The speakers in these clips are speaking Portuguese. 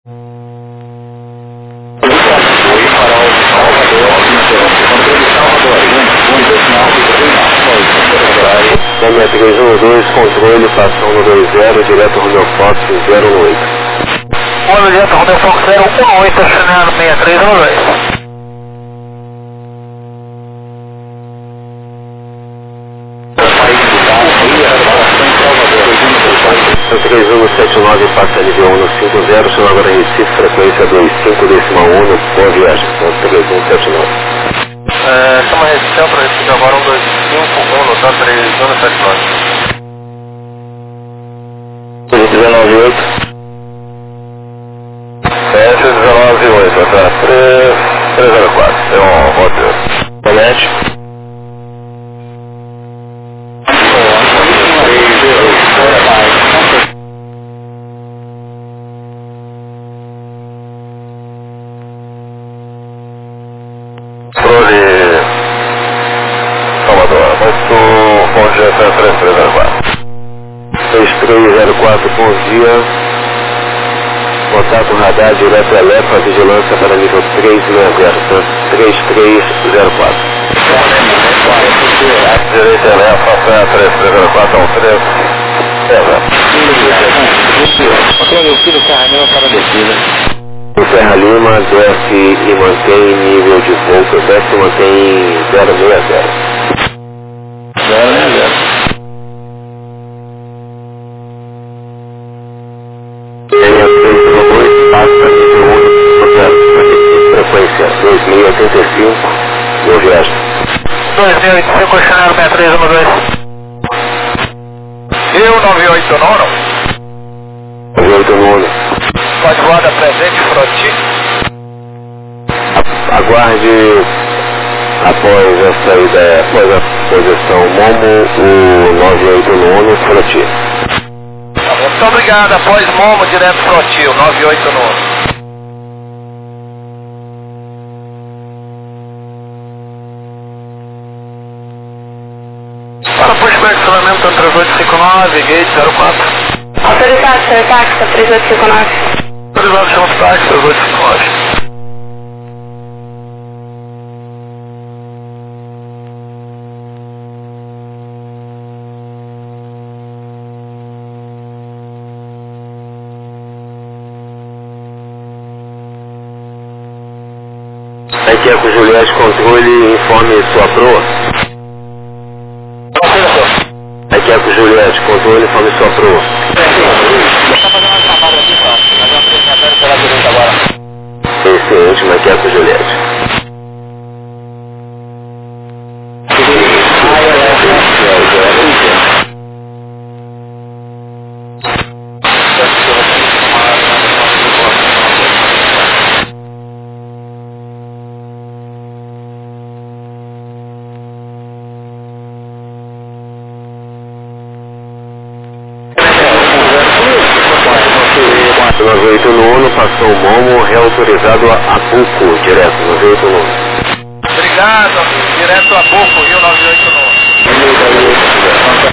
Na minha 312, controle, passão no 20, direto Romeo Fox 018. Olha, direto Romeo Fox 018, acionando 6312. 3179 passa nível 150, chama agora Recife, frequência 25,1, boa viagem, 3179. Chama Recife para Recife agora 125, tá 3179. 198. 198, tá 304, é um roteiro. Colete. Salvador, muito bom dia, 3304. 3304, bom dia. Contato radar direto Elefa, vigilância para nível 360, 3304. Direito Elefa, 3304, 13. Controle, o filho Serra Lima para descida. O Serra Lima desce e mantém nível de voo, desce e mantém 060. 060. Passa nível 1, frequência 2085, boa viagem. 2085, questionário 6312. E o 989? 989. Pode voar presente, Froti. Aguarde após a saída, após a posição Momo, o 989 Froti. Muito obrigado, após Momo, direto Froti, o 989. Para push back, estacionamento 3859, gate 04. Autorizado, Sr. Taxa 3859. Autorizado, Sr. Taxa 3859. Eco Juliette, controle, informe sua proa. Eco Juliette, controle, informe sua proa. Está fazendo uma trabalho aqui, só. Mas eu apresentatório pela direita agora. Excelente, Eco Juliette. No 989, passou o Momo, reautorizado a Apuco, direto, 989. Obrigado, direto a Boco, Rio 989.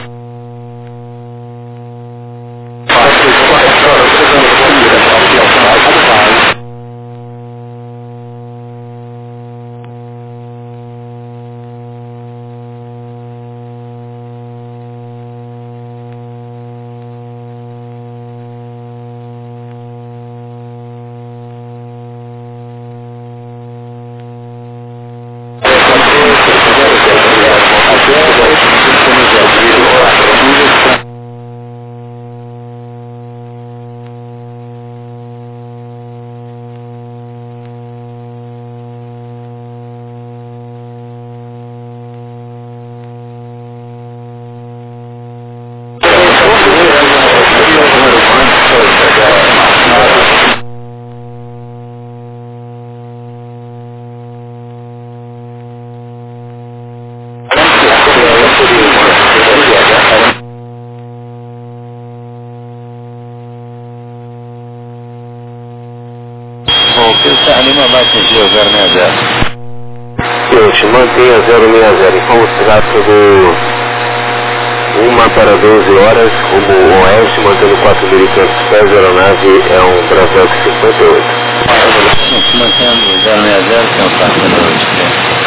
Lima vai atingir o 060. Gente, mantenha 060. Informa o trato do 1 para 12 horas, rumo oeste, mantendo 4.500 pés, a aeronave é um Brasel 58. Mantendo 060, que é o taxa da noite.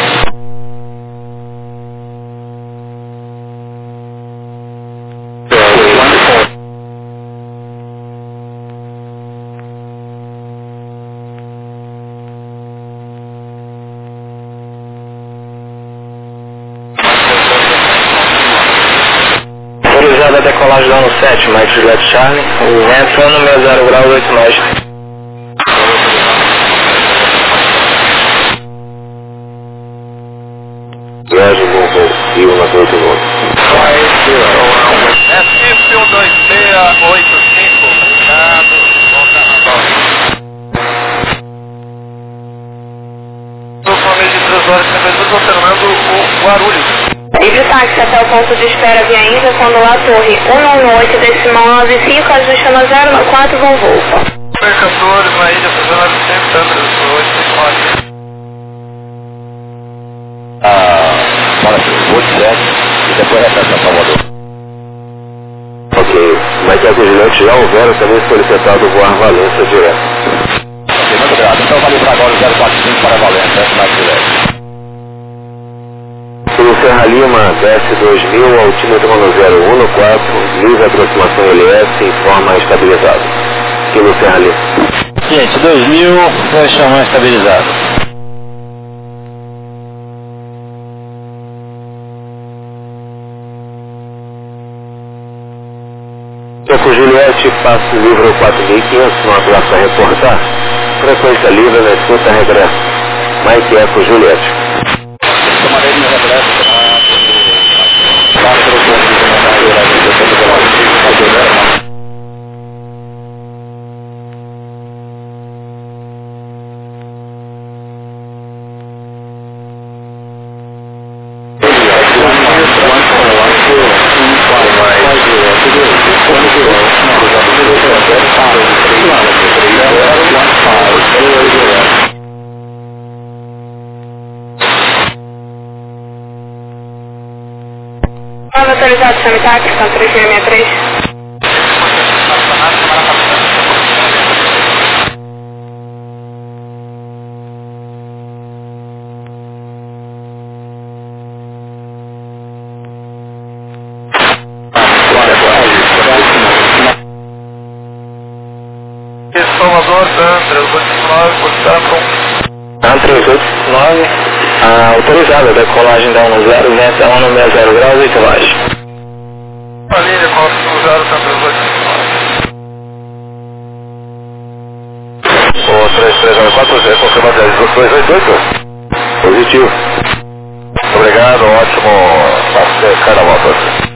A decolagem lá no 7, Mike Juliette Charlie, o vento no 60 graus 8 nós. Viagem no voo, e 1 a 8 nós. SP12685, obrigado, bom carnaval. No começo de 3 horas, estão terminando o Guarulhos. Livre táxi até o ponto de espera via Índia, quando lá torre 118,95, ajusta no 094, voo Volta. Mercadores na ilha, fazendo 900 anos, 864. Fala aqui, vou direto e depois retorna a Salvador. Ok, mas a Juliette já houveram também solicitado voar Valência direto. Ok, muito obrigado. Então vale para agora o 045 para Valência, mais direto. Pelo Serra Lima, desce 2000, altímetro 1014, livre aproximação LS, informa estabilizado. Pelo Serra Lima. Gente, 2000, vai chamar estabilizado. Eco Juliette, passo livre 4500, não abraço a reportar. Frequência livre na escuta regresso. Mike Eco Juliette. Tomarei meu regresso para o ponto de Autorizado sanitário, questão 3663. Salvador, Sandra, 289, portanto, 389. autorizada a decolagem da 10, vento 1 graus 8 baixo. Família, posso usar o Sandra 289. O 3394, confirma 288. Positivo. Obrigado, ótimo carnaval para você.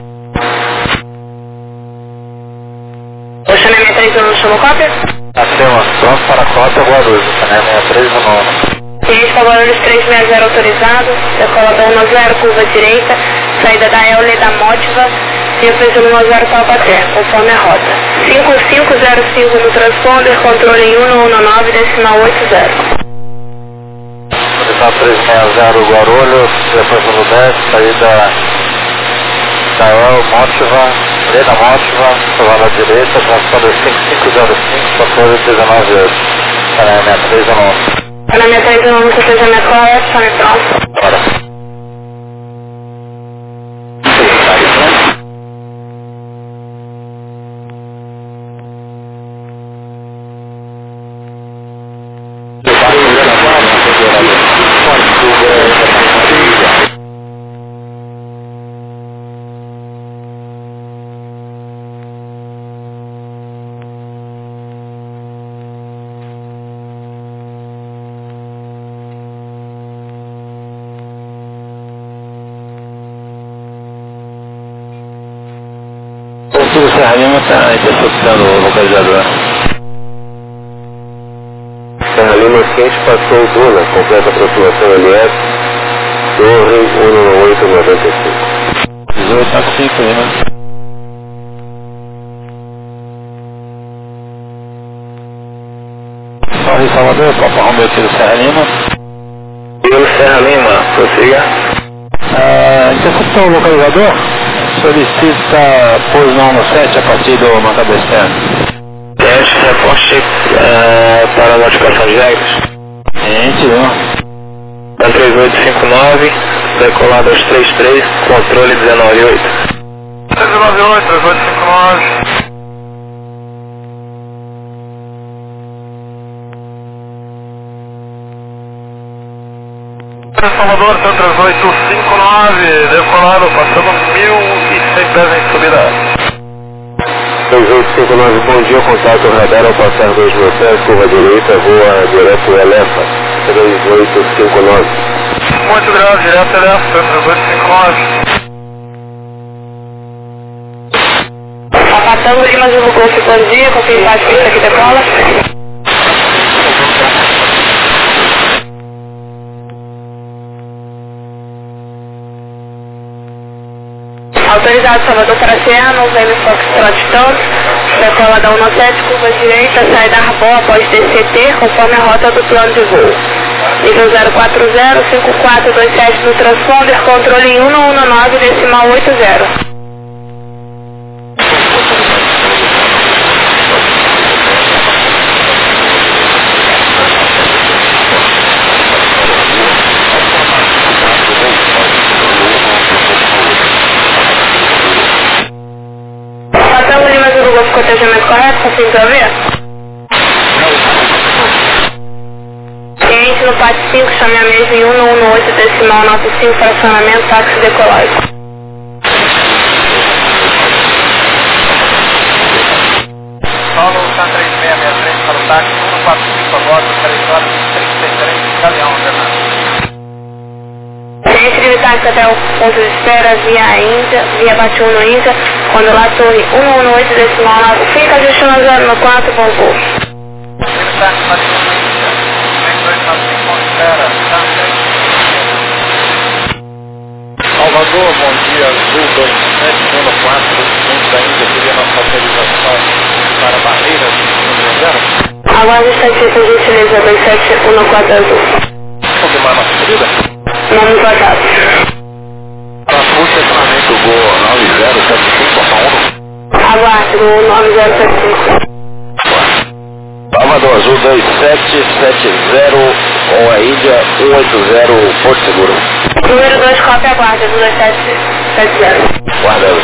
O Chanel 63 não chamou cópia? Temos pronto para a cópia, Guarulhos, Chanel 63 no nome. Cliente Guarulhos 360 autorizado, decolador 10, curva direita, saída da Eule da Mótiva, e o preço no 10 Taubaté, conforme a rota. 5505 no transponder, controle em 119,80. Está 360 Guarulhos, depois no 10, saída da El Mótiva, Leda Mótiva, salvada à direita, transponder 5505, controle 19 euros. Para a minha 3 ou não. Para minha 3 não seja minha correta, só me próximo. Bora. O Serra Lima está interceptando o localizador. Serra Lima quente passou Duna, completa aproximação LS, torre 11895. 1895 Lima. Torre Salvador, Papa Romeu Tiro Serra Lima. Tiro Serra Lima, prossiga. Interceptou o localizador? Solicita pouso no 7 a partir do marcador externo. Teste, reporte para notificação de regras. Gente, não. Da 3859, decolado aos 33, controle 198. 398, 3859. Salvador, 3859, decolado, passando 1.100 pés em subida. 3859, bom dia, contato radar ao passar 2000 pés, curva direita, rua direto Elefa, 3859. Muito grave, direto Elefa, 3859. Papatango Lima Zulu Golf, bom dia, confirmar de pista que decola. Autorizado Salvador para Oceano, Vênus Foxtrot Tanto, decola da 17, curva direita, sai da Arbó após DCT, conforme a rota do plano de voo. Nível 040-5427 no transponder, controle 1119,80. Cotejamento correto, confirme para ver? Cliente no PAT 5, chame a mesa em 118,95, fracionamento, táxi decolagem. Paulo, está 3663 para o táxi, 145 agora, 3 horas e 33, Galeão, Fernando. Cliente de táxi até o ponto de espera via Índia, via Batiuno Índia, quando lá torre 118,9, fica ajustando 094, bom voo. Salvador, bom dia, Azul 2704, centro da Índia, seria a nossa autorização para barreiras no 0. Aguarde estatística de gentileza 2714 Azul. Confirmar a nossa subida? Nome vazado. O estacionamento Gol 9075, Aguarde no 9075. Salvador Azul 2770, com a Índia 180, Porto Seguro. Número 2, cópia aguarde do 2770. Guarda.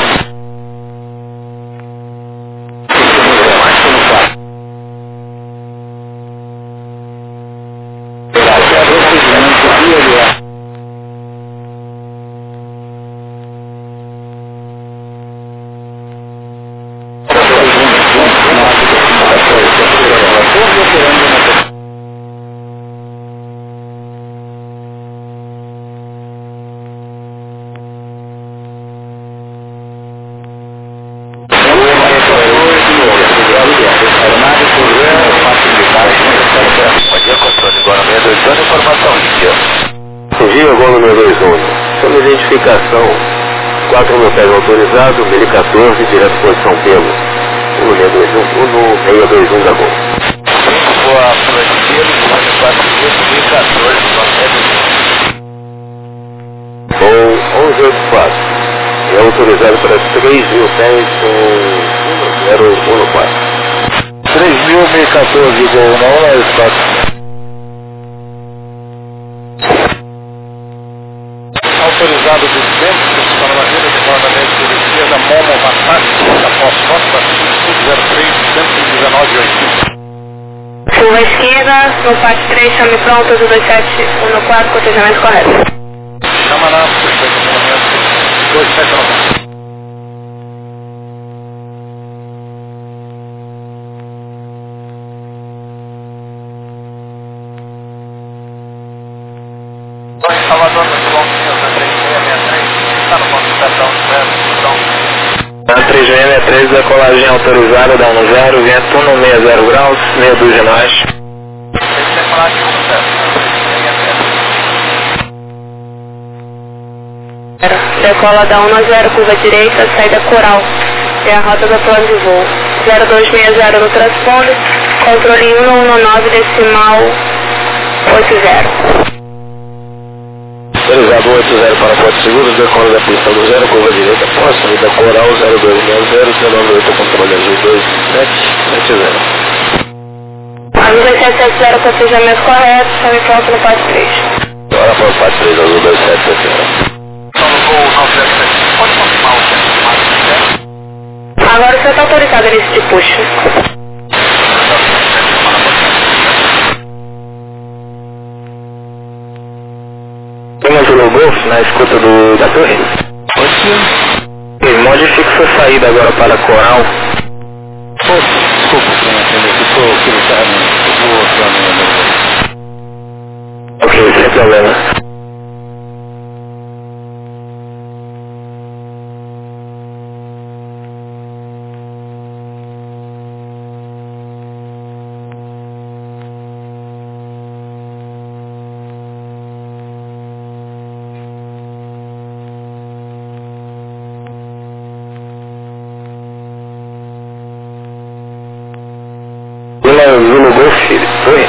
Identificação 4 pés autorizado, 1014, direto por São Pedro, 1621 da Gol. Boa, Francisco, 4 Gol 1184, é autorizado para 3.000 pés com 1014. 3.014, Gol 114. Autorizado 200 para uma rede de guardamento de esquerda, Momo Massacre, após Costa, 503, 119,80. Curva esquerda, no PAT 3, chame pronto do 2714, cotejamento correto. Chama na estacionamento 279. Salvador, no quilômetro 3663, está no ponto de estação de 3663, decolagem autorizada, dá 10, vento 160 graus, meia dúzia nós. Decola da 10, curva direita, saída Coral, é a rota do plano de voo. 0260 no transponder, controle 119,80. Autorizado 80 para Porto Seguro, decola da pista do 0, curva direita, próximo da Coral 0260, 198, controle azul 2770. Azul 2770, procedimento correto, chame pronto no passo 3. Agora para o passo 3, azul 2770. Pode confirmar o tempo de máximo? Agora o senhor está autorizado início de puxo. Temos o Golf na escuta da torre. Modifique sua saída agora para Coral. Desculpa, Ok, sem problema. Zulu Golf, foi?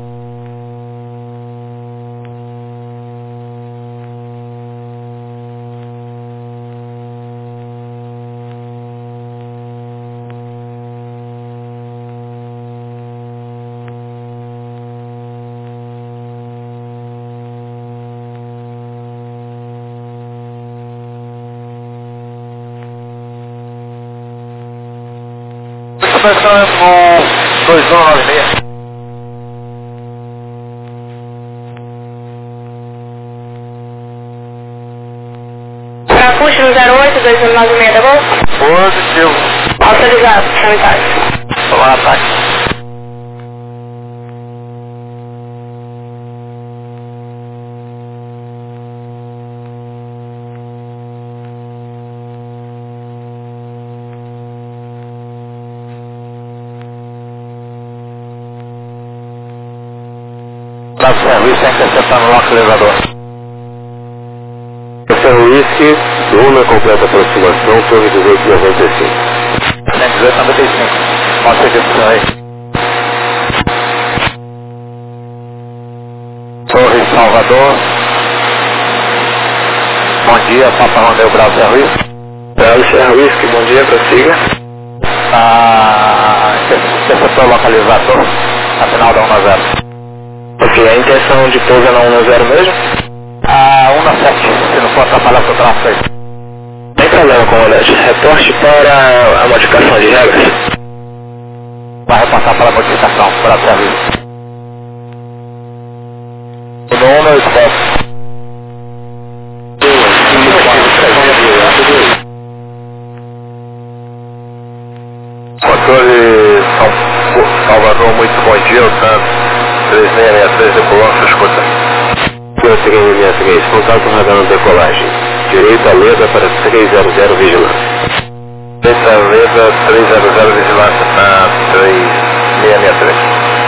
Começando com 2196. Para puxo no 08, 2196, tá bom? Positivo. Autorizado, chame táxi. Olá, ataque. Dá serviço sem interceptar no localizador. Esse é o Whisky, Luna, completa aproximação, torre 1895. 1895. Mostra aqui pro senhor aí. Torre Salvador. Bom dia, Papa Romeu Bravo Serra Whisky. Bravo Serra Whisky, bom dia, prossiga. Interceptor localizador. Na final da 1-0. Ok, a intenção de pouso é na 1-0 mesmo? 1-7, se não for atrapalhar seu tráfego aí. Sem problema, comandante. Reporte para a modificação de regras. Vai repassar para a modificação, para a serviço. No 194. Controle Salvador, muito bom dia, o Santos. 3663, decolando, escuta. Senhor 3663, contato radar na decolagem. Direita Leda para 300 vigilância. Direita Leda 300 vigilância na 3663.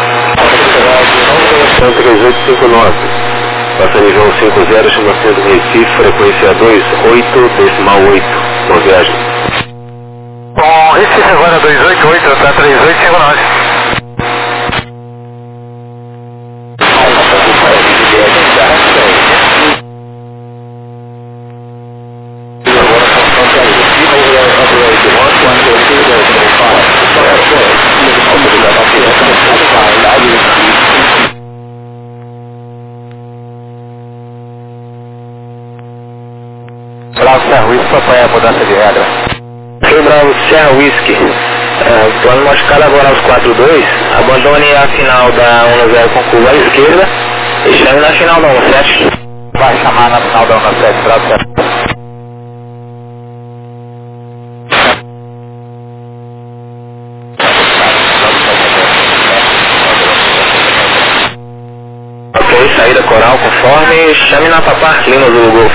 3859. Passando João 50, chama Centro Recife, frequência 28,8. Boa viagem. Bom, Recife agora 288, tá 3859. Bravo Serra Whisky, papai, a mudança de regra. Ok, Bravo Serra Whisky. Plano modificado agora aos 42. Abandone a final da 1-0 com curva à esquerda e chame na final da 1-7. Vai chamar na final da 1-7, Bravo Serra. Ok, saída Coral conforme, chame na Papar Lima do Golf.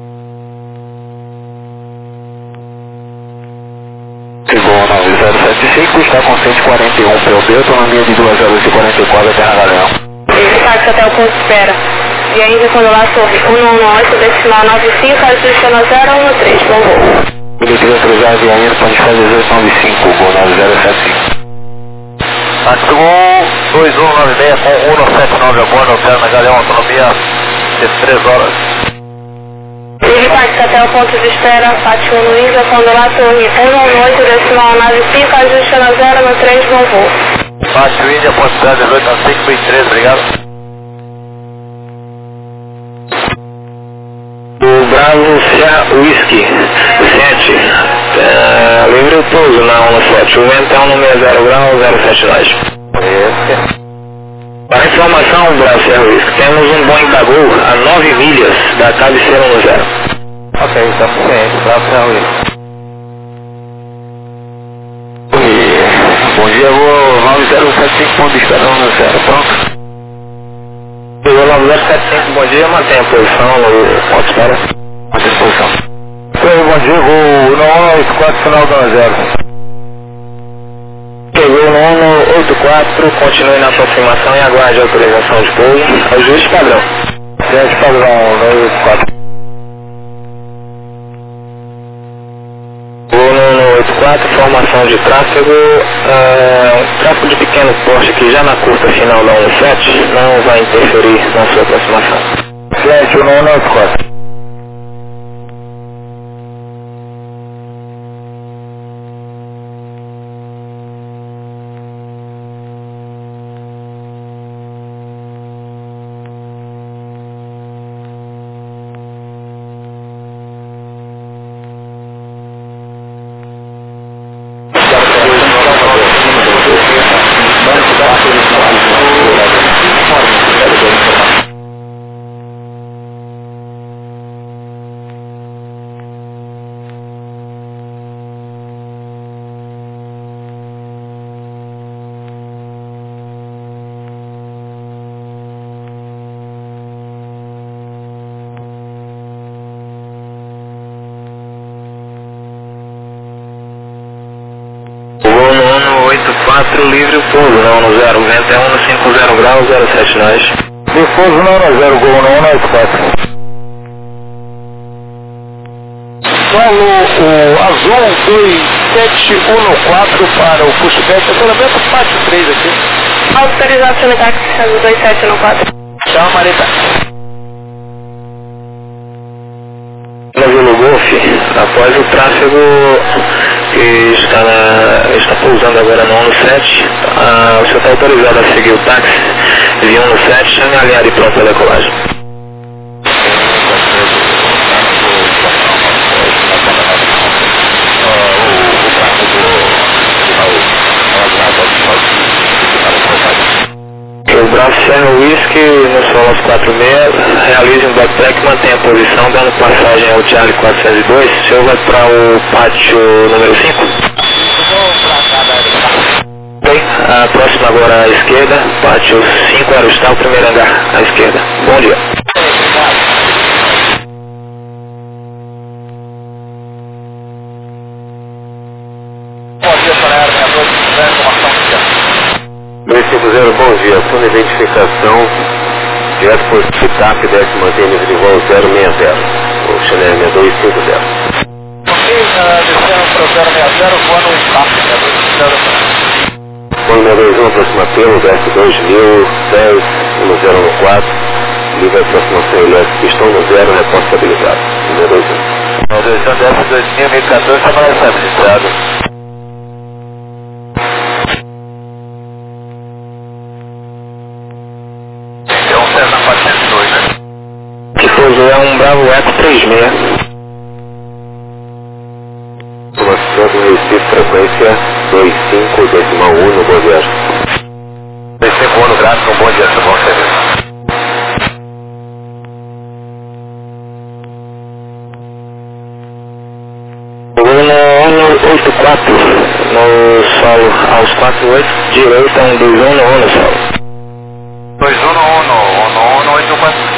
Chegou 907. 5 está com 141 POB, autonomia de 2 horas e 44 até a Galeão. Esse táxi até o ponto de espera. E ainda quando lá sorri 118, decimal 95, ajuste no 013, bom voo. Militante autorizado e ainda pode fazer 1895, voo 9075. Táxi 2196 com 179 a bordo, operando na Galeão, autonomia de 3 horas. Ligue táxi até o ponto de espera, Pátio no Índia, quando lá torre 118, decimal 95, ajuste no 013, bom voo. Pátio Índia, ponto de espera 1895 e 3, obrigado. O Bravo Serra Whisky 7, livre pouso na 17, o vento é 160 graus, 07 nós. Para informação, Bravo Serra Whisky, temos um Boeing da Gol a 9 milhas da cabeceira 10. Ok, estamos cientes, Bravo Serra Whisky. Bom dia, voo 9075, ponto de espera 10, pronto? Pegou 9075, bom dia, mantém a posição no ponto de espera. Mantém a posição. Bom dia, voo 9184, final da 0. Pegou no 184, continue na aproximação e aguarde a autorização de pouso. Ajuste padrão. Ajuste padrão, 984. Voo no 84, formação de tráfego, tráfego de pequeno porte aqui já na curta final da 17, não vai interferir na sua aproximação. 7194. Voo no 184, livre o pouso, não no 0, o vento é 150 graus, 07 nós. Pouso não no 0, voo no 184. Solo o azul 2714 para o pushback, estacionamento Pátio 3 aqui. Autorização de táxi, 2714. Chama Marita. No Golf, após o tráfego que está pousando agora no 17, o senhor está autorizado a seguir o táxi de 17, chame a linha de pronta decolagem. O Bravo Serra Whisky no solo 46, realize um backtrack e mantenha a posição, dando passagem ao Charlie 402. O senhor vai para o pátio número 5? Bem, a próxima agora à esquerda, pátio 5 Aerostar, o primeiro andar à esquerda. Bom dia. Bom dia, Sonar, minha noite, informação oficial. 250, bom dia. Sua identificação direto por TAP, desce manter nível de voo 060. O Chanel 6250. Ok, descendo para o 060, voando no espaço, 250. Voo 621, aproxima pelo, desce 2000, 10, 1014. Liga a aproximação elétrica, pistão no 0, reposta estabilizado. 621. 621, desce 2000, 1014, está mais estabilizado. Que pousou é um Bravo Eco 36. Informação do Recife, frequência 25,1 no Bom Viagem. 25 no gráfico, um bom dia, tá bom, serviço. No 84, no solo aos 48, direita 121 no solo. 21 no 84.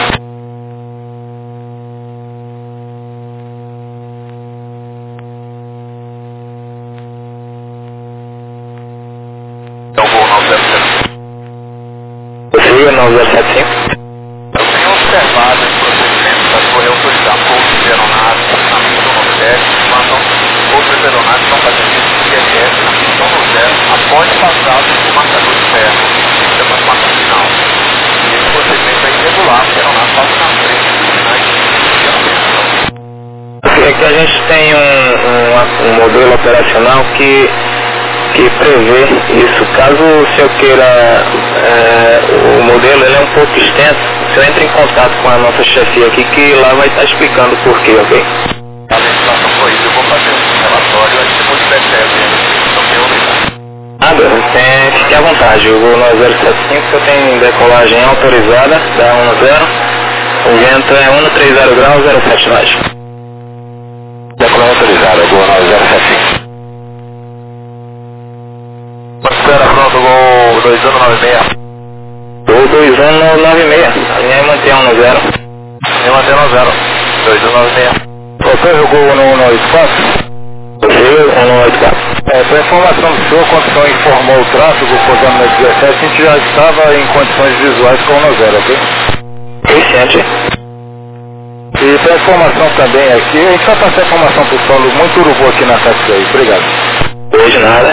Livre 9075. Eu tenho observado esse procedimento para poder autorizar poucos aeronaves na missão no 7, mandam outras aeronaves que estão fazendo isso no ISS na missão no 0, após passar do marcador de ferro, que chama de marca final. E esse procedimento é irregular, porque a aeronave passa na frente dos sinais de funcionamento. É que a gente tem um modelo operacional que prevê isso. Caso o senhor queira, o modelo ele é um pouco extenso, o senhor entra em contato com a nossa chefia aqui, que lá vai estar explicando o porquê, ok? A legislação foi isso, eu vou fazer um relatório, aí depois percebe, então tem obrigado. Nada, fique à vontade, eu vou no 075, eu tenho decolagem autorizada, da 10, o vento é 130 graus, 07 nós. Decolagem autorizada, eu vou no 075. Espera, pronto, gol 2196. Gol 2196, a linha mantém 1 no 0. Linha mantém 1 no 0, 2196. Você jogou no 184? Você, 184. Para informação do senhor, quando o senhor informou o tráfego, pousando na 17, a gente já estava em condições visuais com o 1 no 0, ok? Eficiente. E para informação também aqui, a gente vai passar informação para o solo muito urubu aqui na taxa aí. Obrigado. Hoje nada.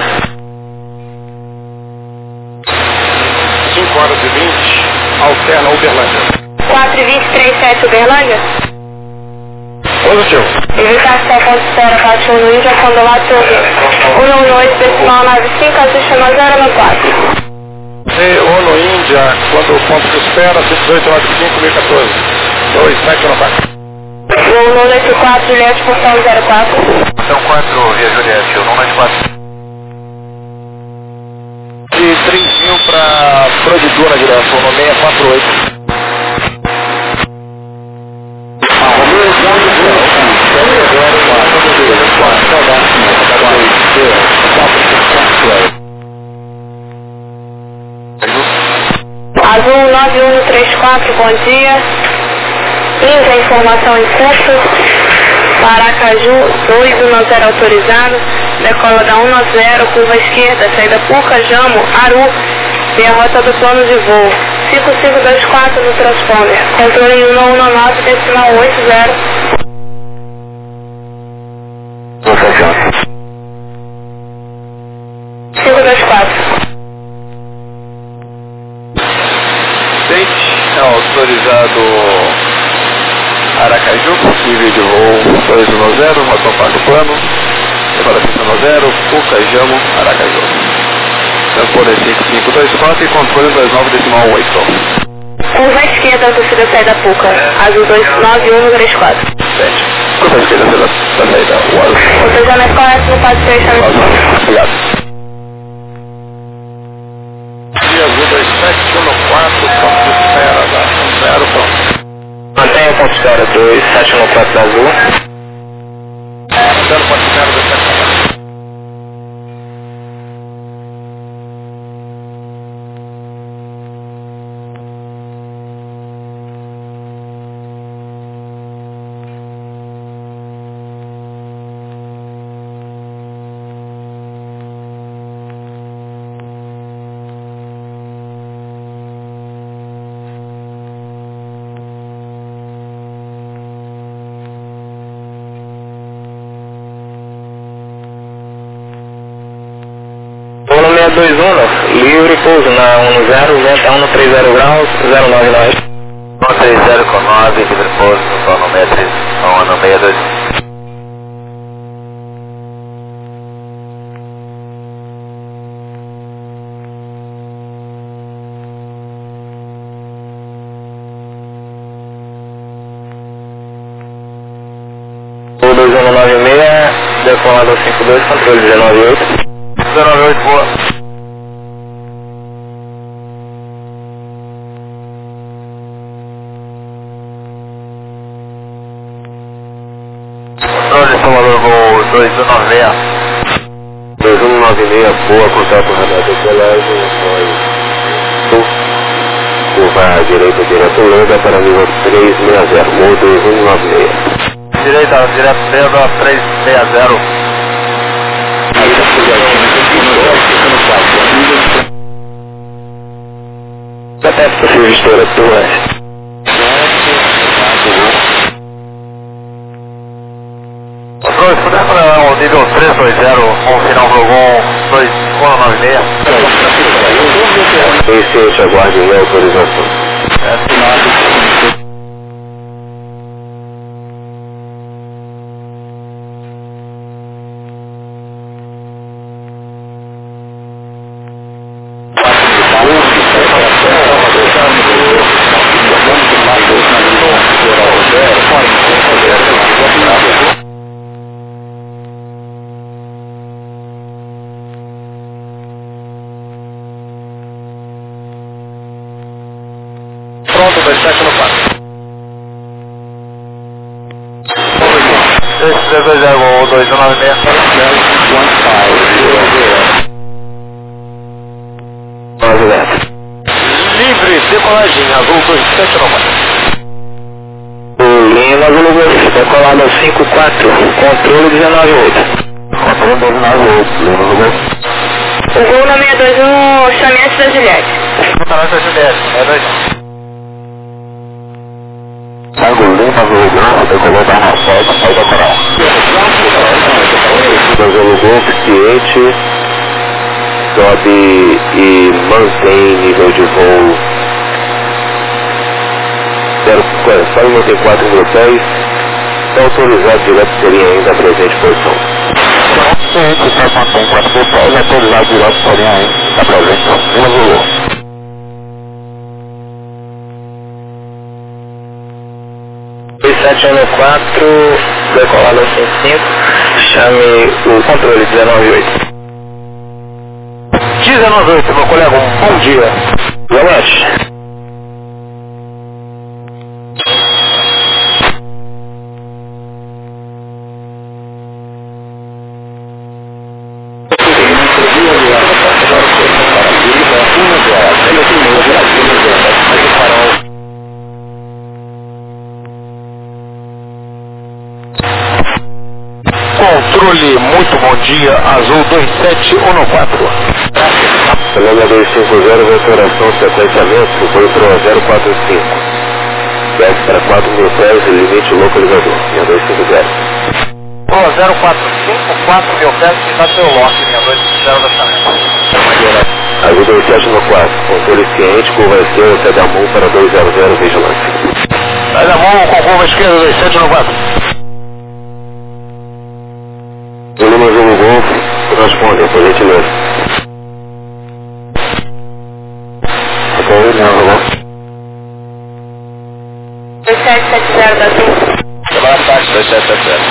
5 horas e 20, alterna Uberlândia. 4h23, Uberlândia. Positivo. Evitação ponto espera, Patinho no Índia, Condolato 118, decimal 95, assiste no 014. No Índia, quando o ponto se espera, 1895, 2014. 2794. Voo 184, Juliette, portão 04. Então 4, via Juliette, o 194. E 3.000 para Produtor na direção, no 648. Azul 9134, bom dia. Índia, informação em curso. Paracaju 210 autorizado. Decola da 190, curva esquerda, saída Puca, Jamo, Aru. Tem a rota do plano de voo. 5524 no transponder. Controle 119, decimal 80. 524. Autorizado Aracaju, nível de voo 210, motor para o plano, separação 0, Puca, Jamo, Aracaju. Transponder 5524 e controle 29,8. Curva esquerda, torcida saída Puca. Azul 29134. 7. Curva esquerda da saída, o azul. O cruzamento correto no passo fechamento. Obrigado. Azul 2714, ponto de espera da 0, pronto. Mantenha o ponto de espera 2714 azul. 0, ponto de espera da 7. Vou no 621, livre, pouso na 10, vento 130 graus, 099. 130 com 9, livre pouso, só no 63, no 62. O 2196, decolado 52, controle 198. 198, boa. Controle, Salvador, voo 2196. 2196, boa, contato radar decolagem, sul, curva à direita, direto Holanda, para nível 360, voo 2196. Direita, direto Holanda, 360. Até possível estoura turbulência. Controle, se puder falar o nível 320 com o final do Logon 2196. Iniciante, aguarde minha autorização. Pronto, 27 no 4. Esse 320 2196. Livre, decolagem, azul 27 no 4. Lima Zulu Golf, decolada 54, controle 198. Controle 298, Lima Zulu Golf. O gol na 621, chamamento da Juliette. Chamamento da Juliette, 621. Tango Lima Zulu Golf, decolou da Rafael, sai da Coral. Zulu Golf, cliente, sobe e mantém nível de voo 0,94 mil pés, está autorizado direto seria ainda a presente posição. Sim, está mantém 4 mil pés, autorizado direto seria ainda a presente posição. Zulu. 714, decolada 55, chame o controle 198. 198, meu colega, bom dia. Boa noite. Controle, muito bom dia, azul 2714. Lema 250, restauração, sequenciamento, foi pro 045. Desce para 4 mil pés, limite localizador, linha 250. Ó, 045, 4 mil pés, que está seu lote, linha 250 da chamada. Azul 2714, controle ciente, curva esquerda, até da mão para 200, vigilância. Sai da mão com curva esquerda, 2714. Lima Zulu Golf, responde, por gentileza. Ok, Lima Zulu Golf. 2770 da Sul. Boa tarde, 2770.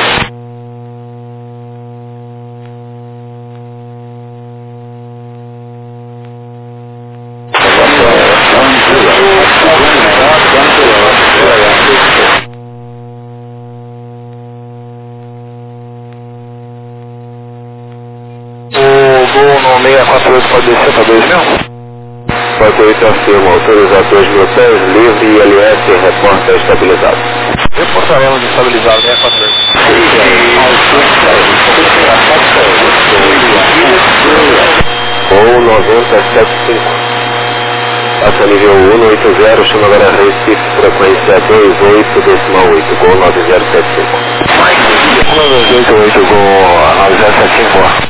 No 648 pode descer para 2000? 48 afirma, autorizado 2 mil pés, livre e ILS reporta estabilizado. Reportaremos de estabilizado, 648. Ou 9075. Passa nível 180, chama agora Recife, frequência 28,8, Gol 9075. 188, Gol 9075.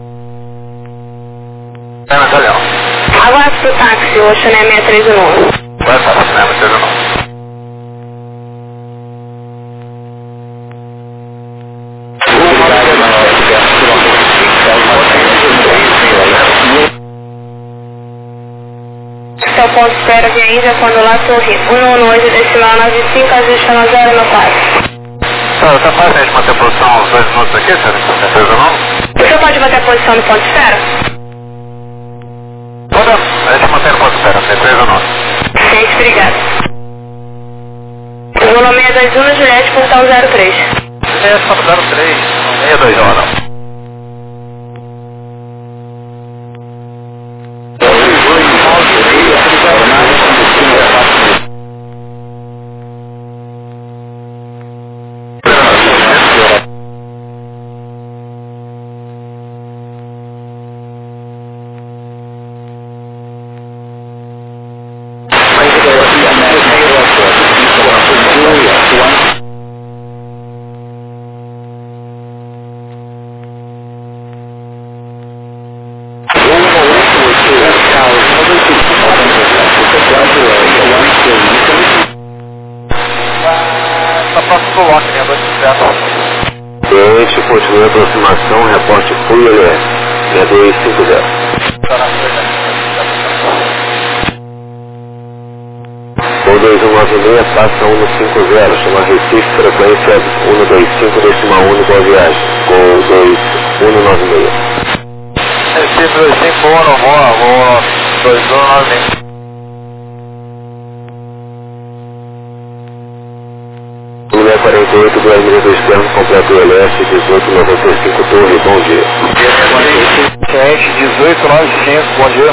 É, Natalhão. Agora pro táxi, o Chanel 631. Vai para o cinema, seja não. Seu ponto de espera via Índia quando lá sorri. 118 decimal 95, ajusta no 0 no 4. Tá fácil a gente manter a posição uns 2 minutos aqui, senhor? Com certeza não? Você pode manter a posição no ponto de espera? Toda, a gente mantém no ponto de espera, certeza não? Gente, obrigado. O volume 621 Juliette, portão 03. 603, 62 horas. frente, continue a aproximação, reporte FUI LS 6250. Gol 2196, passa 150, chama Recife, frequência 125,1, boa viagem. Gol 2196. Recife 251, boa, 2196. Número 48 do Hermínio do Externo, completo LS 1895, Torre, bom dia. 1895, bom dia.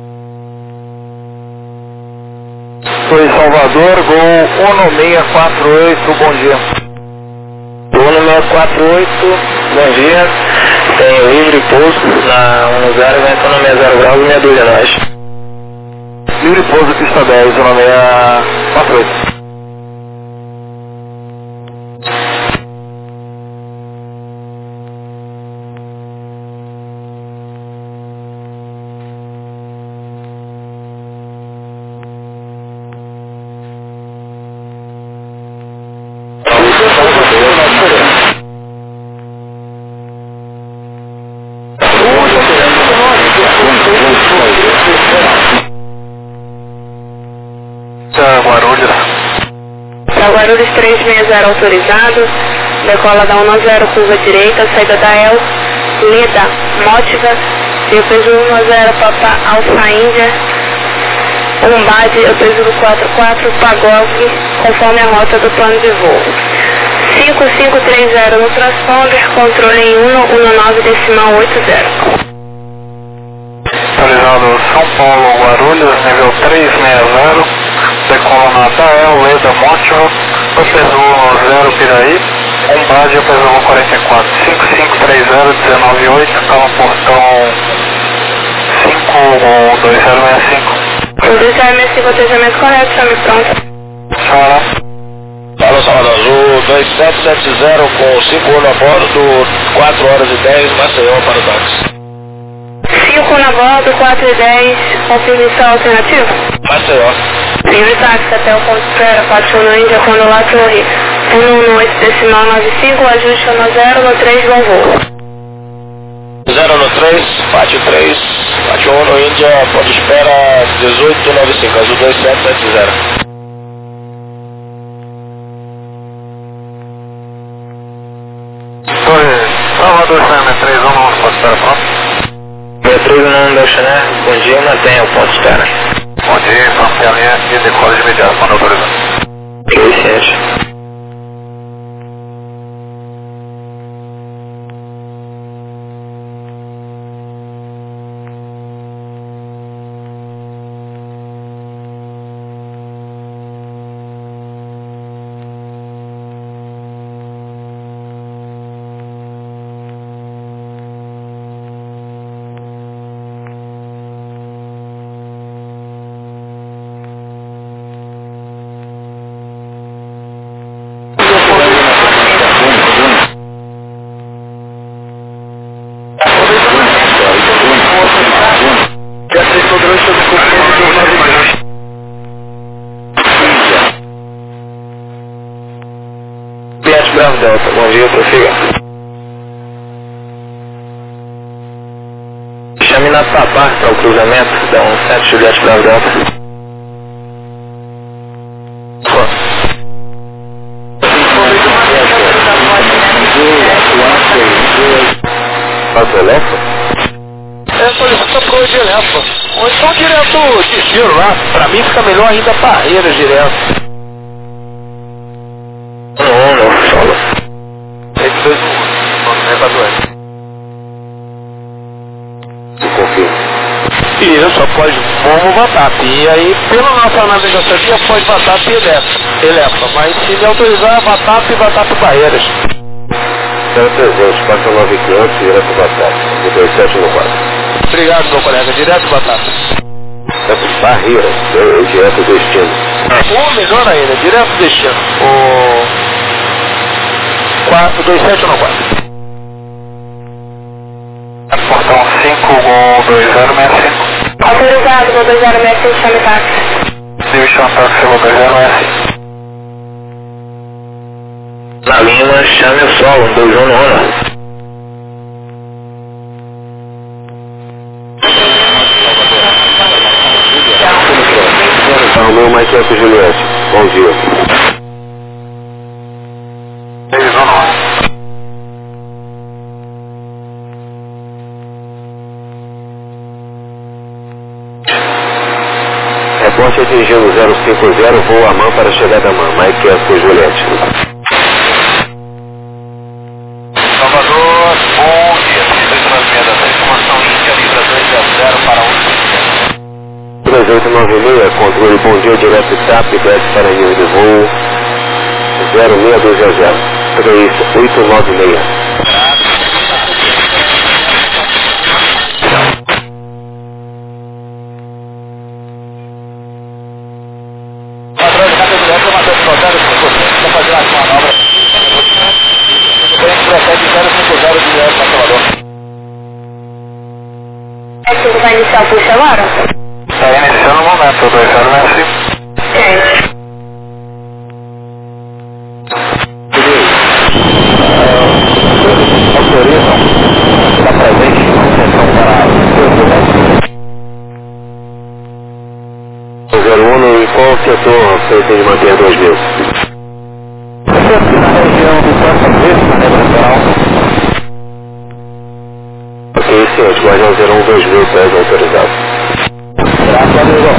Sou em Salvador, gol 1648, bom dia. 1648, bom dia. Tem livre pouso na 10, ventando 60 graus e meia dúzia nós. Livre pouso, pista 10, 1648. Guarulhos 360 autorizado, decola da 10 curva direita, saída da El, Leda, Motiva, eu peso 10 Papa Alfa Índia, Umbade, eu peso 44, Pagog, conforme a rota do plano de voo. 5530 no transponder, controle em 119,80. Autorizado São Paulo, Guarulhos, nível 360. Decola na Dael, Leda, Motiva, eu peso 0 Piraí, Umbade, eu peso 44, 5530, 198, está no portão 52065. O 2065, atendimento correto, chame pronto. Senhora. Fala Salvador Azul, 2770 com 5 a bordo, 4 horas e 10, Maceió para o táxi. 5 na bordo, 4 e 10, confirmação alternativa? Maceió. Livre táxi até o ponto de espera, 41 no Índia, quando lá Torre. 118,95, ajuste no 0, no 3, bom voo. 0 no 3, Fátio 3, Fátio 1 no Índia, ponto de espera 1895, Azul 2770. Salvador, CM3, vamos para espera, pronto? 3 da Chané, bom dia, mantenha o ponto de espera. Bom dia, mantenha a linha e decola de imediato, quando autorizado. Ciente. Bravo Delta, bom dia, prossiga. Chame na Papar para o cruzamento da 17 Juliette Bravo Delta. Passa o Elefa? Solicita pro de Elefa. Ou então direto de giro lá, pra mim fica melhor ainda Barreiras direto. No solo. Isso, após vamos WhatsApp. E aí, pela nossa navegação aqui, após WhatsApp e Elefa. Mas se me autorizar, WhatsApp e WhatsApp Barreiras. Então, presente, passa 9500, direto do WhatsApp, de 2714. Obrigado, meu colega, direto do WhatsApp. Barreiras, direto do destino. Ou melhor ainda, direto do destino. O 2714. Portão 52065. Autorizado, voo 2065, chame táxi. Division táxi, voo 2065. Ana Lima, chame o solo, 21 no Ana. Romeu Mike Eco Juliette, bom dia. 619. Reporte atingindo 050, voo a mão para a chegada a mão, Mike Eco Juliette. Salvador, bom dia. 3896, informação Índia, Libra 200 para 3896, controle bom dia, direto TAP, desce para nível de voo 06200, 3896. Padrão de Rádio Mulher, Matheus Protero, 5% para fazer as manobras. Frente 050 direto para Salvador. É que vai iniciar o push agora? Está iniciando o momento, 2095. Gente. Autorizam está presente em atenção para O 01 em qual setor pretende manter 2000? aqui na região do Santa Cruz, na região litoral. Ok, ciente, Guardião 01 2000, pede autorizado. Graças a Deus.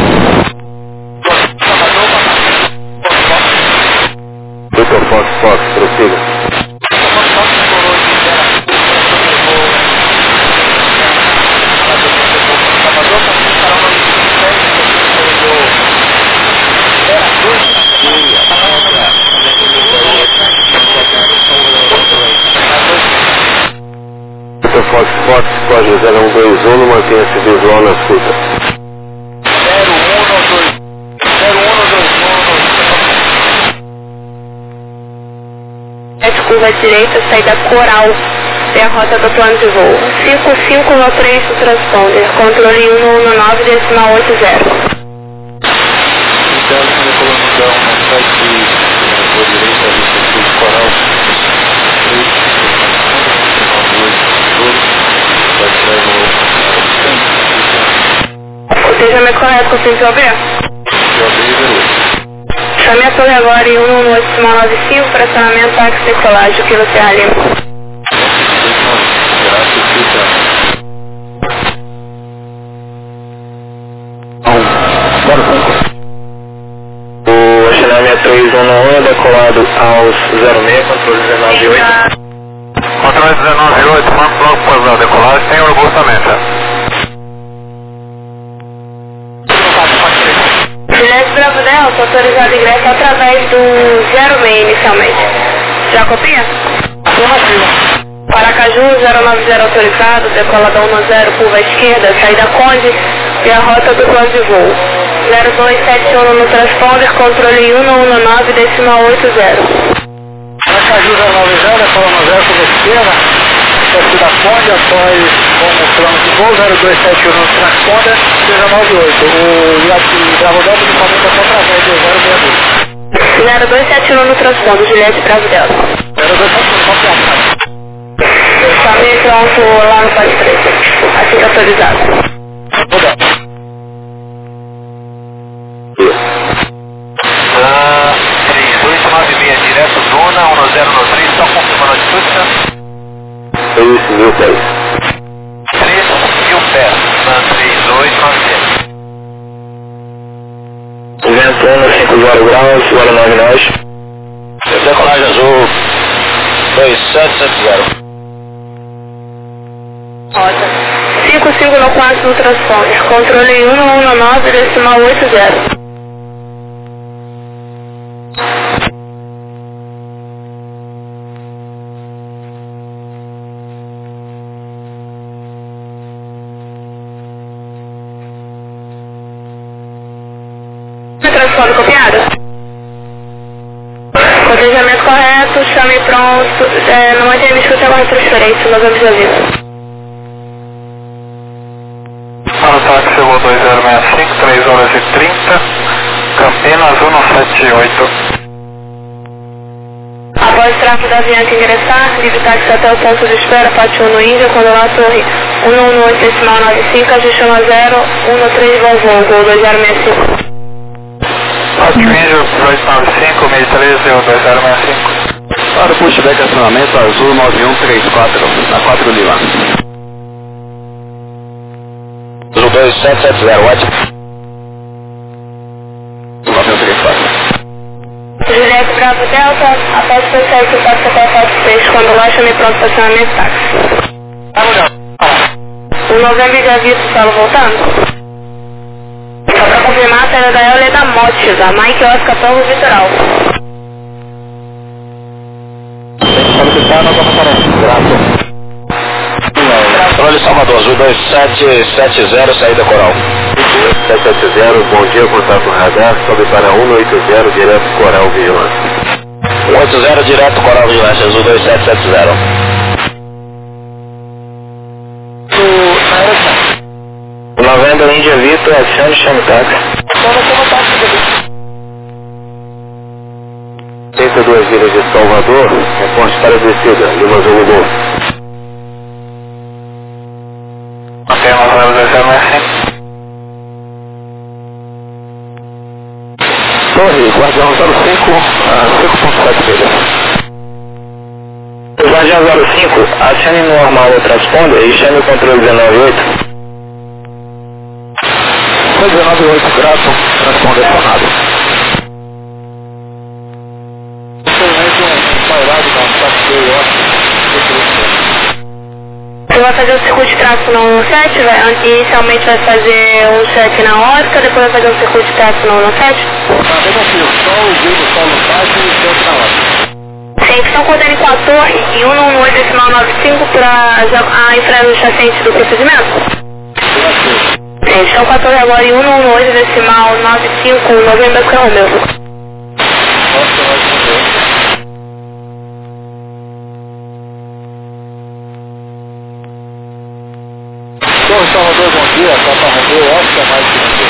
Victor Fox, prossiga. Victor Fox, código 0121, mantenha-se visual na escuta. 7 curva direita, saída Coral. É a rota do plano de voo. 5593 do transponder. Controle 119, decimal 80. Então, colonizão na site rua direita, vista Coral. Seja me correto, consigo te ouvir? Chame a torre agora em 11895, pressionamento táxi decolagem, Kilo Serra Lima. O Xinamia 311 decolado aos 06, controle 198. Controle 198, manda logo para a decolagem, tem robustamente. Juliette Bravo Delta, autorizado ingresso através do 06 inicialmente. Já copia? Afirmativo. Paracaju 090 autorizado, decolador 10, curva esquerda, saída Conde e a rota do plano de voo. 0271 no transponder, controle 119, decimal 80. Paracaju 090, decolando 0, curva esquerda, desce da Conde, após como plano de voo, 0271 no transponder, 198. O Bravo Delta de família só através do 062. 0271 no transponder, Juliette Bravo Delta. 0271, confiança. Chame pronto lá no pode 3, assim que autorizado. Mudando. 3296, direto zona, 1093, só confirmando a distância. 3.000 pés. 3.000 pés, na 3896. Ventando 50 graus, hora 9 nós. Decolagem azul 2770. Rota 5594 no transponder, controle 119, decimal 80. Transponder copiado? Cotejamento correto, chame pronto, não mantenha escuta agora transferência, nós vamos avisar. Para o táxi, voo 2065, 3 horas e 30, Campinas 178. Após tráfego da Avianca ingressar, livre táxi até o ponto de espera, Pátio 1 no Índia, quando lá torre 118 decimal 95, ajuste 10, 13 voo, gol 2065. Pátio Índia 295, 63, 2065. Para o pushback acionamento azul 9134, na 4 Lima. Azul 2770, ótimo. 9134. Juliette Bravo Delta, após o processo do táxi até a 46, quando lá chame pronto para acionamento táxi. O novembro de aviso, estava voltando? Só para confirmar, a saída da Eole da Motiva, Mike Oscar Paulo Litoral. Controle Salvador, Azul 2770, saída Coral. 770, bom dia, contato radar, sobe para 180, direto Coral Vigilância. 180, direto Coral Vigilância, Azul 2770. Novembro Índia Vitor, acione chame táxi. 32 milhas de Salvador, reporte para a descida, Lima Zulu Gol. Mantém o número 265. Torre, Guardião 05, 5.7 milhas. Guardião 05, acione normal o transponder e chame o controle 198. 198, grato, transponder acionado. Você vai fazer o circuito de tráfego no 17, inicialmente vai fazer um check na ótica, depois vai fazer um circuito de tráfego no 17? Sim, estão contando em 4 e 118 decimal 95 para a entrada do chassi do procedimento? Sim, estão 14 agora e 118 decimal 95, novembro que é o meu. Torre Salvador, bom dia, Papa Romeu, Oscar, mais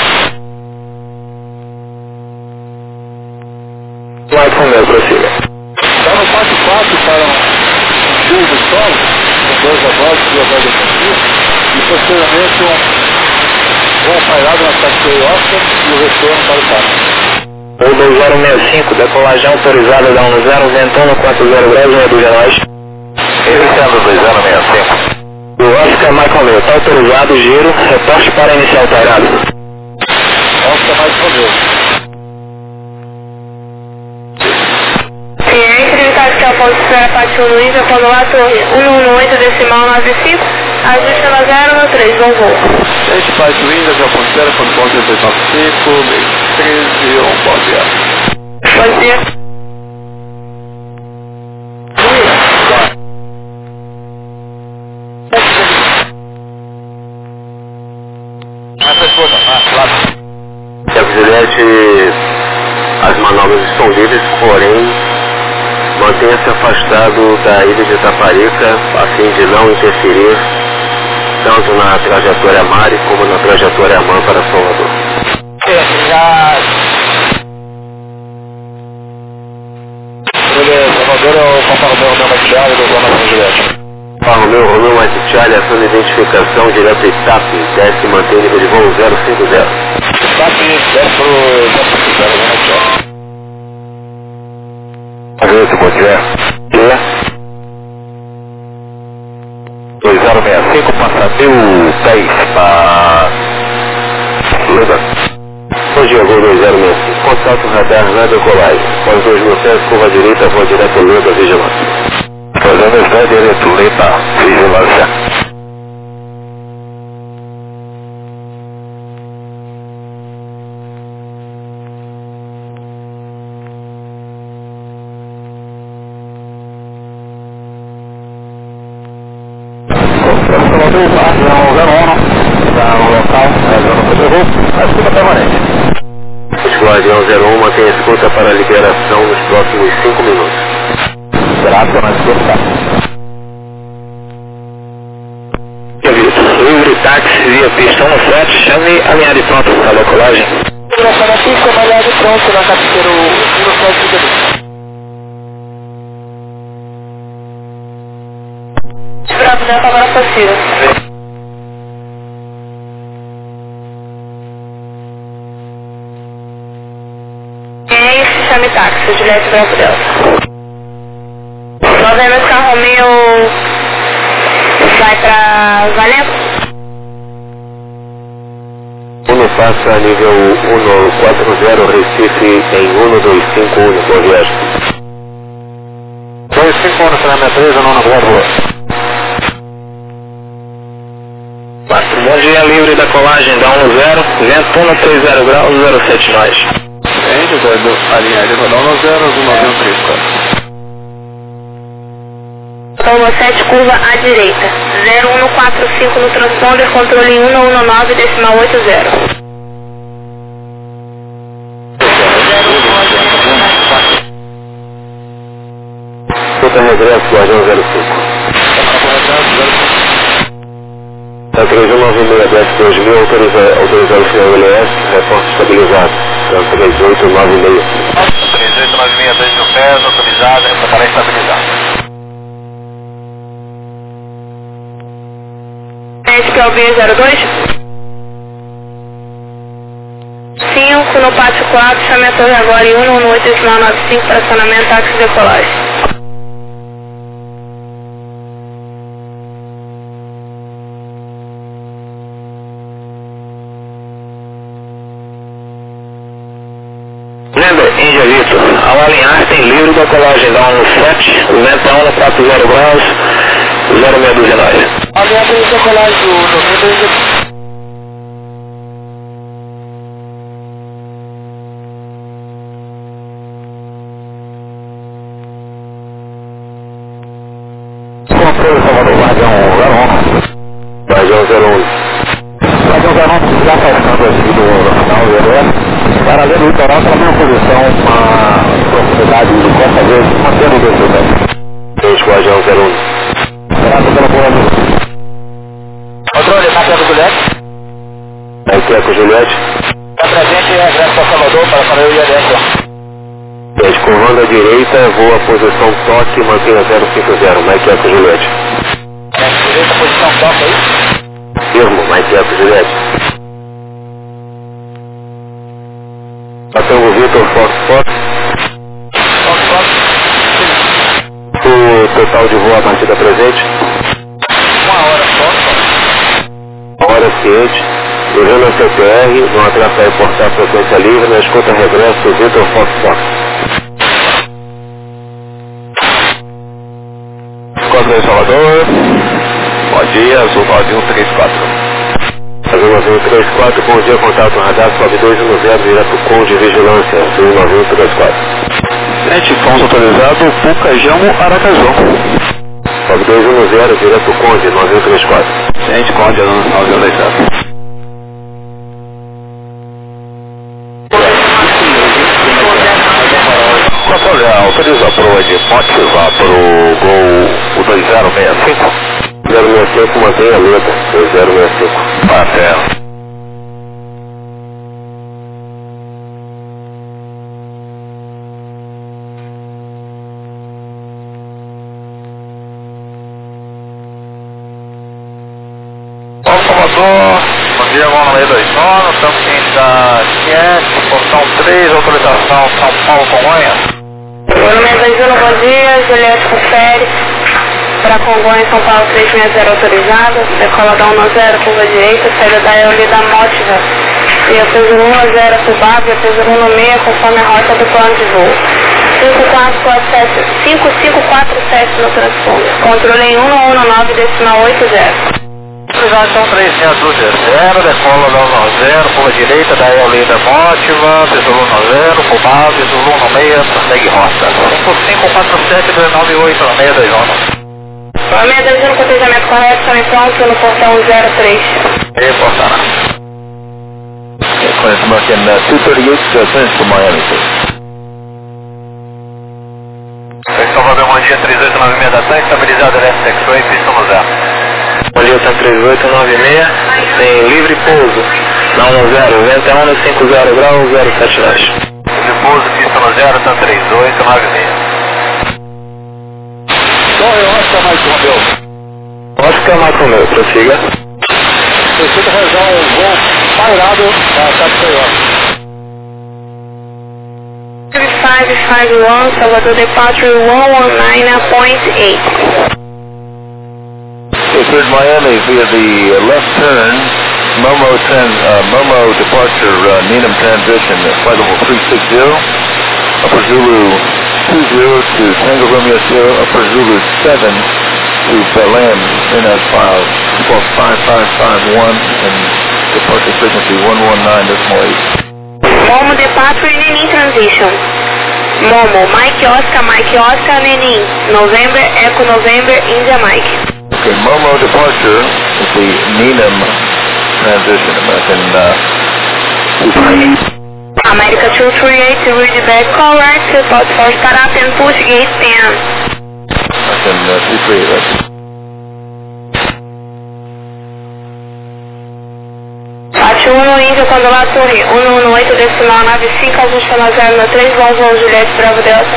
Mike Romeu, prossiga. Está no 44 para um fio do solo, com 2 abordos, 2 abordos defensivos, e posteriormente um pairado na taxi Oscar e o retorno para o parque. O 2065, decolagem autorizada da 10, ventando 40 graus, meia dúzia nós. Iniciando 2065. O Oscar Mike Romeu, está autorizado, giro, reporte para iniciar o pairado. Oscar mais Romeu. Entre o táxi ao ponto de espera Pátio no Índia, quando lá torre 118 decimal 95, ajuste 10 no 3, bom voo. Este faz o Índia, já ponto zero, quando ponto 295, meio 13, bom dia. Pode ser. Juliette, as manobras estão livres, porém mantenha-se afastado da ilha de Itaparica a fim de não interferir tanto na trajetória Mari como na trajetória AMAN para Salvador. Salvador é o Papa Romeu da Matiária da Zona São Juliette. Papa Romeu Matiária, ação de identificação direto ITAP, desce e mantém nível de voo 050. Agradeço, bom dia. 2065, Passadeu 10 para Lula. Bom dia, voo 2065, contato radar na decolagem. Pós 2000 pés, curva direita, voo direto Lula, vigilância. Fazendo está direto Lula, vigilância. Guardião 01 mantém a escuta para a liberação nos próximos 5 minutos. Grato na escuta. Livre táxi via pista 17, chame a linha de pronto para a decolagem. São Francisco, uma linha de pronto na captura 17. Alfa Delta agora possível. Chame táxi, Juliette Bravo Delta. 9 carro Romeo vai pra Valendo? Uno passa nível 140 Recife em 1251, boa viagem. 251 km 3, não Bravo. 4, bom dia, livre da colagem da 10, vento 130 graus, 07 nós. Entende, a linha aérea vai dar 10, 1934. Toma 7, curva à direita. 0145 no transponder, controle 119, decimal 80. Escuta regresso, Guardião 05. Tá 3196-2000, autorizado o final LS, reporte estabilizado. Tá 3896. 3896, 2 mil pés, autorizado, reportará estabilizado. PLB 02 5 no pátio 4, chame a torre agora em 118 decimal 95 para acionamento, táxi de decolagem. Lembra, Índia Vitor, ao alinhar tem livre da colagem da 17, o vento é 140 graus, 0612 nós. Alinhar tem decolagem do 90. Controle Salvador, Guardião 01. Guardião 01. Guardião 01, já afastando aqui do canal VLS. Paralelo do litoral, para minha posição, uma proximidade de Costa Verde, mantendo o desvio. 3, Guardião 01. Graças pela boa noite. Controle, Maqueco Juliette. Maqueco Juliette. Está presente e regresso para Salvador para fazer o ILS. 10, curvando à direita, voa posição toque, mantenha 050, Maqueco Juliette. Direita, posição toque aí. Firmo, Maqueco Juliette. Tango Vitor, Fox. O total de voo a partir da presente? 1 hora só. Hora ciente. Devendo a CPR, não atrasar e portar frequência livre, na escuta regresso, Vitor Fox. Esquadrão Salvador. Bom dia, Azul 9134. Azul 9134, bom dia, contato radar, sobe 210, direto Conde Vigilância, Azul 9134. Gente, fomos autorizados, Pucajamo, Aracaju. Sobe 210, direto Conde 9134. Gente, Conde, 927. Controle, autoriza a proa de motivar para o Gol 2065. 065, mantenha a luta, 2065. Até. Salvador, bom dia, vamos no 629, estamos indo da Ciente, portão 3, autorização São Paulo, Congonhas. Número 21, bom dia, Juliette confere para Congonhas, São Paulo 360 autorizado, decola da 10, curva direita, saída da Euli da Mótiva, e a peso 10 Subab, a peso 16, conforme a rota do plano de voo. 5547 no transponder, controle em 119, decimal 80. Autorização 360, decola da 10, curva direita da Euli da Mótiva, peso 10, Subab, peso 16, segue rota. 5547 298 621. 621, cotejamento correto, chame pronto no portão 03. Reportará. Conheço Marquinhos 238, Santos to Miami. Salvador, bom dia, 3896 da TAM, estabilizado LS X-Ray, pista no 0. Bom dia, TAM 3896, tem livre pouso, na 10, vento é 150 graus, 07 nós. De pouso, pista no 0, TAM 3896. Oscar mais Romeu. Oscar, Mike Romeo, prossiga. Preciso realizar um voo pairado da Capital. 551, Salvador departure 119.8. Third Miami via the left turn, Momo departure, Needham transition, flight level 360, Upper Zulu 20 to Tango Romeo Sierra, Upper Zulu 7 to Belém, NS file 125551 and departure frequency 119.8. Momo departure Nenin transition. Momo, Mike Oscar, Nenin, November, Echo November, India Mike. Okay, Momo departure is the Needham transition, America 238 to read back correct, report for startup and push gate 10. American 238. Pátio 1 Índia, Condola Torre, 118 decimal 95, ajusta na 093, voo Juliette, Bravo Delta.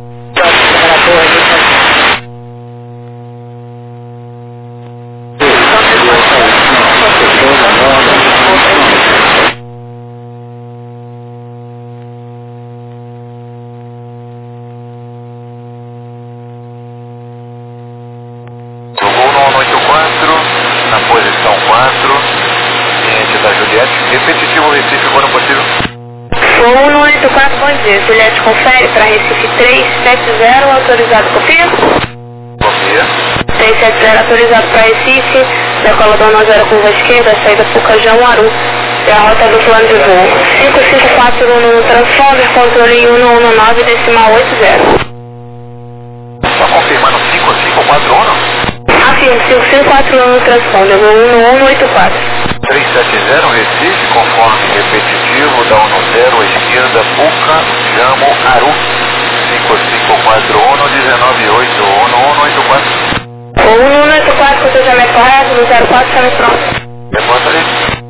Na posição 4, cliente da Juliette, repetitivo Recife, quando possível. Voo 184, bom dia, Juliette confere para Recife 370, autorizado copia? Copia. 370, autorizado para Recife, decola Dona 0 curva esquerda, saída Pucajão, Aru, e a rota do plano de voo. 5541 no transponder, controle 119, decimal 80. Só confirmando 5541? Afirmo, 5541 no transponder, voo 18184. 370 Recife, conforme repetitivo, da 10 esquerda, Puca, Jamo, Aru. 5541, 198, 1184. Voo 184, com o cruzamento correto, no 04, chame pronto. Repórter ali.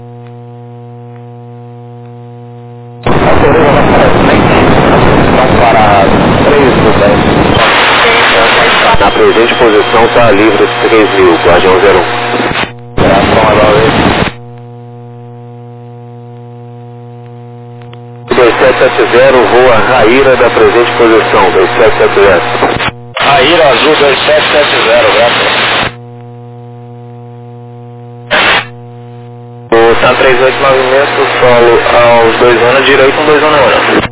Para 3 do 10. Na presente posição está livre 3000, Guardião 01. Operação agora. 2770, voa Raíra da presente posição, 2770. Raíra Azul 2770, graças. O TAM 38 movimento, solo aos 2 anos, direito 211.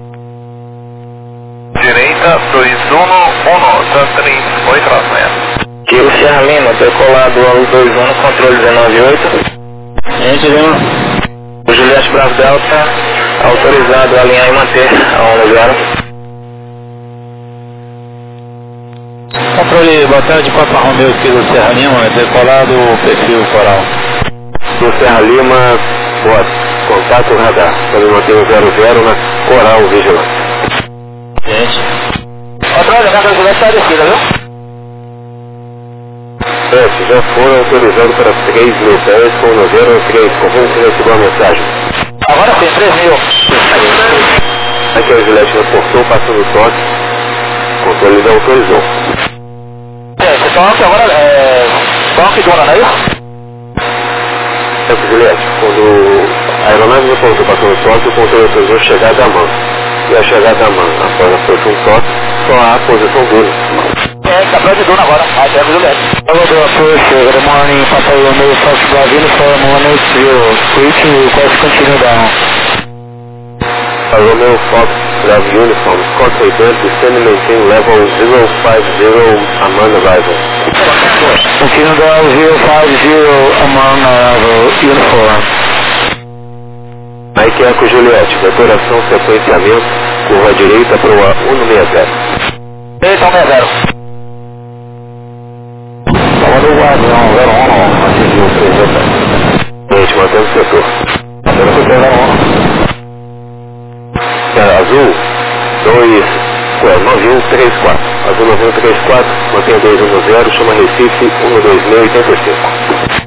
Direita 211, TAM 38 movimento. Kilo Sierra Lima, decolado aos 2 anos, controle 198. Gente, Lima. O Juliette Bravo Delta, autorizado a alinhar e manter a onda 0. Controle, boa tarde, Papa Romeo, Kilo Sierra Lima, decolado, perfil coral. Do Serra Lima, boa, contato radar, para manter o 00 na Coral Vigilante. Gente. Controle, a casa vai estar descida, viu? Já foram autorizados para 3.000 pés com o 013, confirma se recebeu a mensagem. Agora sim, 3.000. Aqui a Juliette reportou, passando o toque, o controle já autorizou. Vocês estão aqui agora, toque do não é isso? Juliette, quando a aeronave reportou, passando o toque, o controle autorizou a chegada à mão. E a chegada à mão, após a força um toque, só há a posição dele. Tá pra de Duna agora, aí pega o Juliette. Hello, good morning, Papa Romeo, Fox Bravo, Uniform 180, switching, request continue down. Romeo Fox Bravo Uniform, Scott 80, descend and maintain level 050, Amman arrival. Continue down 050, Amman arrival, Uniform. Mike Eco Juliette, decoração, sequenciamento, curva direita para o 160. Direita 160. Estava no Guardião 01, atingiu o 3 gente, mantendo o setor. Mantendo o setor 01. Azul 9134. Azul 9134, mantém 210, chama Recife 12085.